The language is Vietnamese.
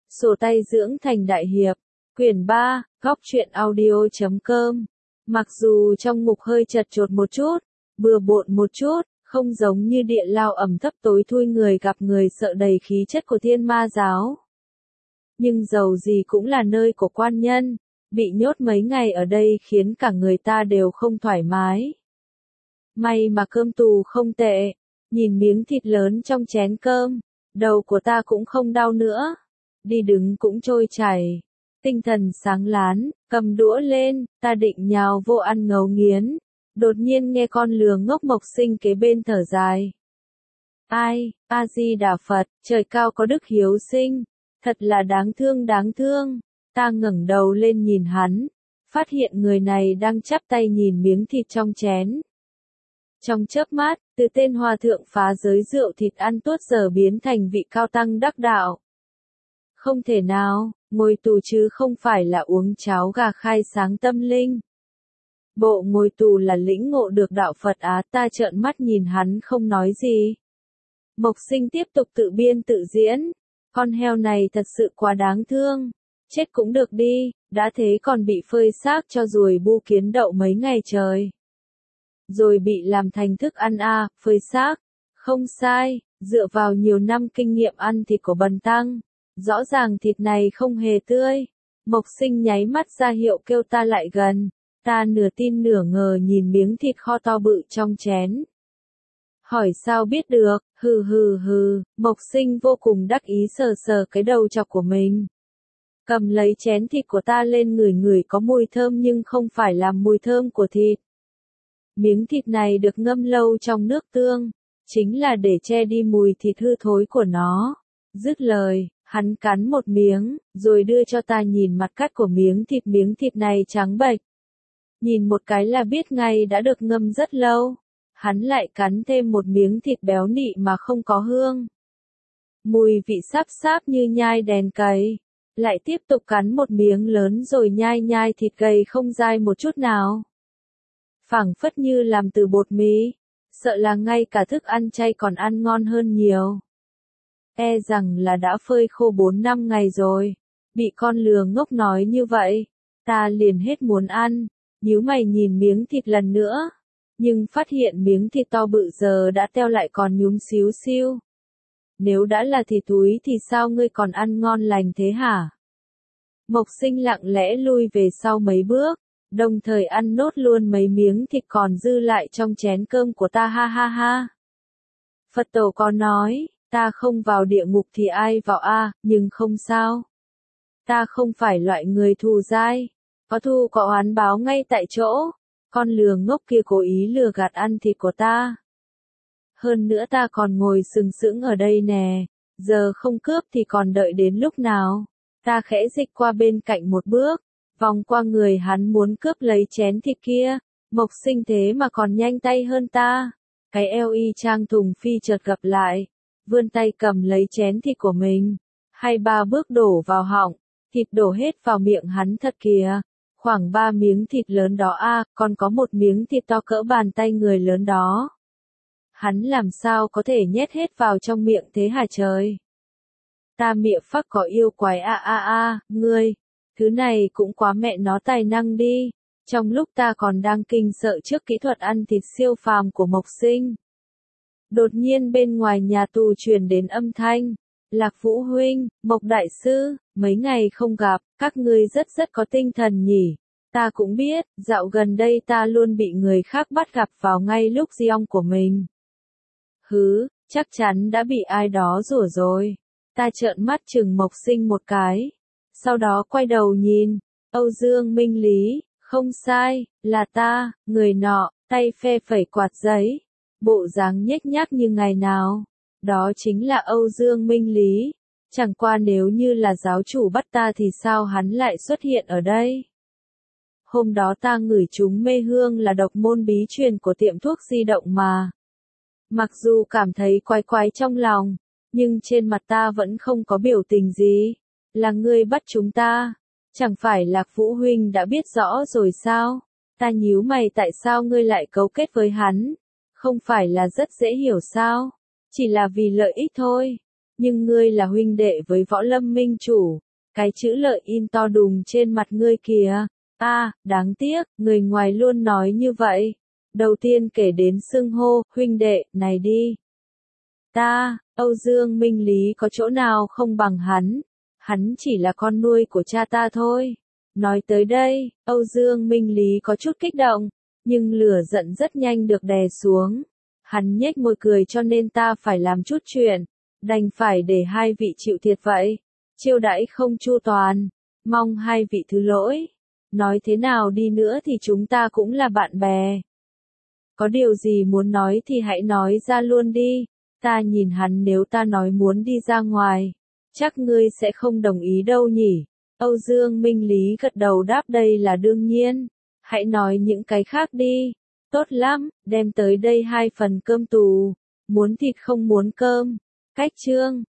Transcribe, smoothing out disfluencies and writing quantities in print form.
Sổ tay dưỡng thành đại hiệp, quyển 3, góc truyện audio.com. Mặc dù trong ngục hơi chật chội một chút, bừa bộn một chút, không giống như địa lao ẩm thấp tối thui người gặp người sợ đầy khí chất của thiên ma giáo. Nhưng dầu gì cũng là nơi của quan nhân, bị nhốt mấy ngày ở đây khiến cả người ta đều không thoải mái. May mà cơm tù không tệ, nhìn miếng thịt lớn trong chén cơm, đầu của ta cũng không đau nữa, đi đứng cũng trôi chảy, tinh thần sáng láng, cầm đũa lên, ta định nhào vô ăn ngấu nghiến, đột nhiên nghe con lừa ngốc Mộc Sinh kế bên thở dài. Ai, A-di-đà Phật, trời cao có đức hiếu sinh, thật là đáng thương, ta ngẩng đầu lên nhìn hắn, phát hiện người này đang chắp tay nhìn miếng thịt trong chén. Trong chớp mắt, từ tên hòa thượng phá giới rượu thịt ăn tuốt giờ biến thành vị cao tăng đắc đạo. Không thể nào, ngồi tù chứ không phải là uống cháo gà khai sáng tâm linh. Bộ ngồi tù là lĩnh ngộ được đạo Phật á, ta trợn mắt nhìn hắn không nói gì. Mộc Sinh tiếp tục tự biên tự diễn, con heo này thật sự quá đáng thương, chết cũng được đi, đã thế còn bị phơi xác cho ruồi bu kiến đậu mấy ngày trời. Rồi bị làm thành thức ăn phơi xác, không sai, dựa vào nhiều năm kinh nghiệm ăn thịt của bần tăng, rõ ràng thịt này không hề tươi. Mộc Sinh nháy mắt ra hiệu kêu ta lại gần, ta nửa tin nửa ngờ nhìn miếng thịt kho to bự trong chén. Hỏi sao biết được, hừ, Mộc Sinh vô cùng đắc ý sờ sờ cái đầu chọc của mình. Cầm lấy chén thịt của ta lên ngửi có mùi thơm nhưng không phải là mùi thơm của thịt. Miếng thịt này được ngâm lâu trong nước tương, chính là để che đi mùi thịt hư thối của nó. Dứt lời, hắn cắn một miếng, rồi đưa cho ta nhìn mặt cắt của miếng thịt này trắng bệch. Nhìn một cái là biết ngay đã được ngâm rất lâu. Hắn lại cắn thêm một miếng thịt béo nị mà không có hương. Mùi vị sáp như nhai đèn cầy. Lại tiếp tục cắn một miếng lớn rồi nhai thịt gầy không dai một chút nào. Phảng phất như làm từ bột mì, sợ là ngay cả thức ăn chay còn ăn ngon hơn nhiều. E rằng là đã phơi khô 4-5 ngày rồi, bị con lừa ngốc nói như vậy, ta liền hết muốn ăn, nhíu mày nhìn miếng thịt lần nữa, nhưng phát hiện miếng thịt to bự giờ đã teo lại còn nhúm xíu xiu. Nếu đã là thịt túi thì sao ngươi còn ăn ngon lành thế hả? Mộc Sinh lặng lẽ lui về sau mấy bước, đồng thời ăn nốt luôn mấy miếng thịt còn dư lại trong chén cơm của ta ha. Phật tổ có nói, ta không vào địa ngục thì ai vào nhưng không sao. Ta không phải loại người thù dai, có thù có oán báo ngay tại chỗ, con lừa ngốc kia cố ý lừa gạt ăn thịt của ta. Hơn nữa ta còn ngồi sừng sững ở đây nè, giờ không cướp thì còn đợi đến lúc nào. Ta khẽ dịch qua bên cạnh một bước, vòng qua người hắn muốn cướp lấy chén thịt kia, Mộc Sinh thế mà còn nhanh tay hơn ta. Cái eo y chang thùng phi chợt gặp lại, vươn tay cầm lấy chén thịt của mình, 2-3 bước đổ vào họng, thịt đổ hết vào miệng hắn thật kìa. Khoảng 3 miếng thịt lớn đó còn có một miếng thịt to cỡ bàn tay người lớn đó. Hắn làm sao có thể nhét hết vào trong miệng thế hả trời? Ta miệng phắc có yêu quái ngươi, thứ này cũng quá mẹ nó tài năng đi. Trong lúc ta còn đang kinh sợ trước kỹ thuật ăn thịt siêu phàm của Mộc Sinh, đột nhiên bên ngoài nhà tù truyền đến âm thanh. Lạc Vũ huynh, Mộc đại sư, mấy ngày không gặp, các ngươi rất có tinh thần nhỉ. Ta cũng biết, dạo gần đây ta luôn bị người khác bắt gặp vào ngay lúc giông của mình. Chắc chắn đã bị ai đó rủa rồi. Ta trợn mắt chừng Mộc Sinh một cái. Sau đó quay đầu nhìn, Âu Dương Minh Lý, không sai, là ta, người nọ, tay phe phẩy quạt giấy. Bộ dáng nhếch nhác như ngày nào. Đó chính là Âu Dương Minh Lý. Chẳng qua nếu như là giáo chủ bắt ta thì sao hắn lại xuất hiện ở đây? Hôm đó ta ngửi chúng mê hương là độc môn bí truyền của tiệm thuốc di động mà. Mặc dù cảm thấy quái trong lòng, nhưng trên mặt ta vẫn không có biểu tình gì. Là ngươi bắt chúng ta? Chẳng phải Lạc Vũ huynh đã biết rõ rồi sao? Ta nhíu mày, tại sao ngươi lại cấu kết với hắn? Không phải là rất dễ hiểu sao? Chỉ là vì lợi ích thôi. nhưng ngươi là huynh đệ với Võ Lâm Minh Chủ, cái chữ lợi in to đùng trên mặt ngươi kìa. Đáng tiếc, người ngoài luôn nói như vậy. Đầu tiên kể đến xưng hô, huynh đệ, này đi. Âu Dương Minh Lý có chỗ nào không bằng hắn chỉ là con nuôi của cha ta thôi. Nói tới đây, Âu Dương Minh Lý có chút kích động, nhưng lửa giận rất nhanh được đè xuống. Hắn nhếch môi cười cho nên ta phải làm chút chuyện, đành phải để hai vị chịu thiệt vậy. Chiêu đãi không chu toàn, mong hai vị thứ lỗi. Nói thế nào đi nữa thì chúng ta cũng là bạn bè. Có điều gì muốn nói thì hãy nói ra luôn đi. Ta nhìn hắn, nếu ta nói muốn đi ra ngoài, chắc ngươi sẽ không đồng ý đâu nhỉ. Âu Dương Minh Lý gật đầu đáp đây là đương nhiên. Hãy nói những cái khác đi. Tốt lắm, đem tới đây 2 phần cơm tù. Muốn thịt không muốn cơm. Cách chương.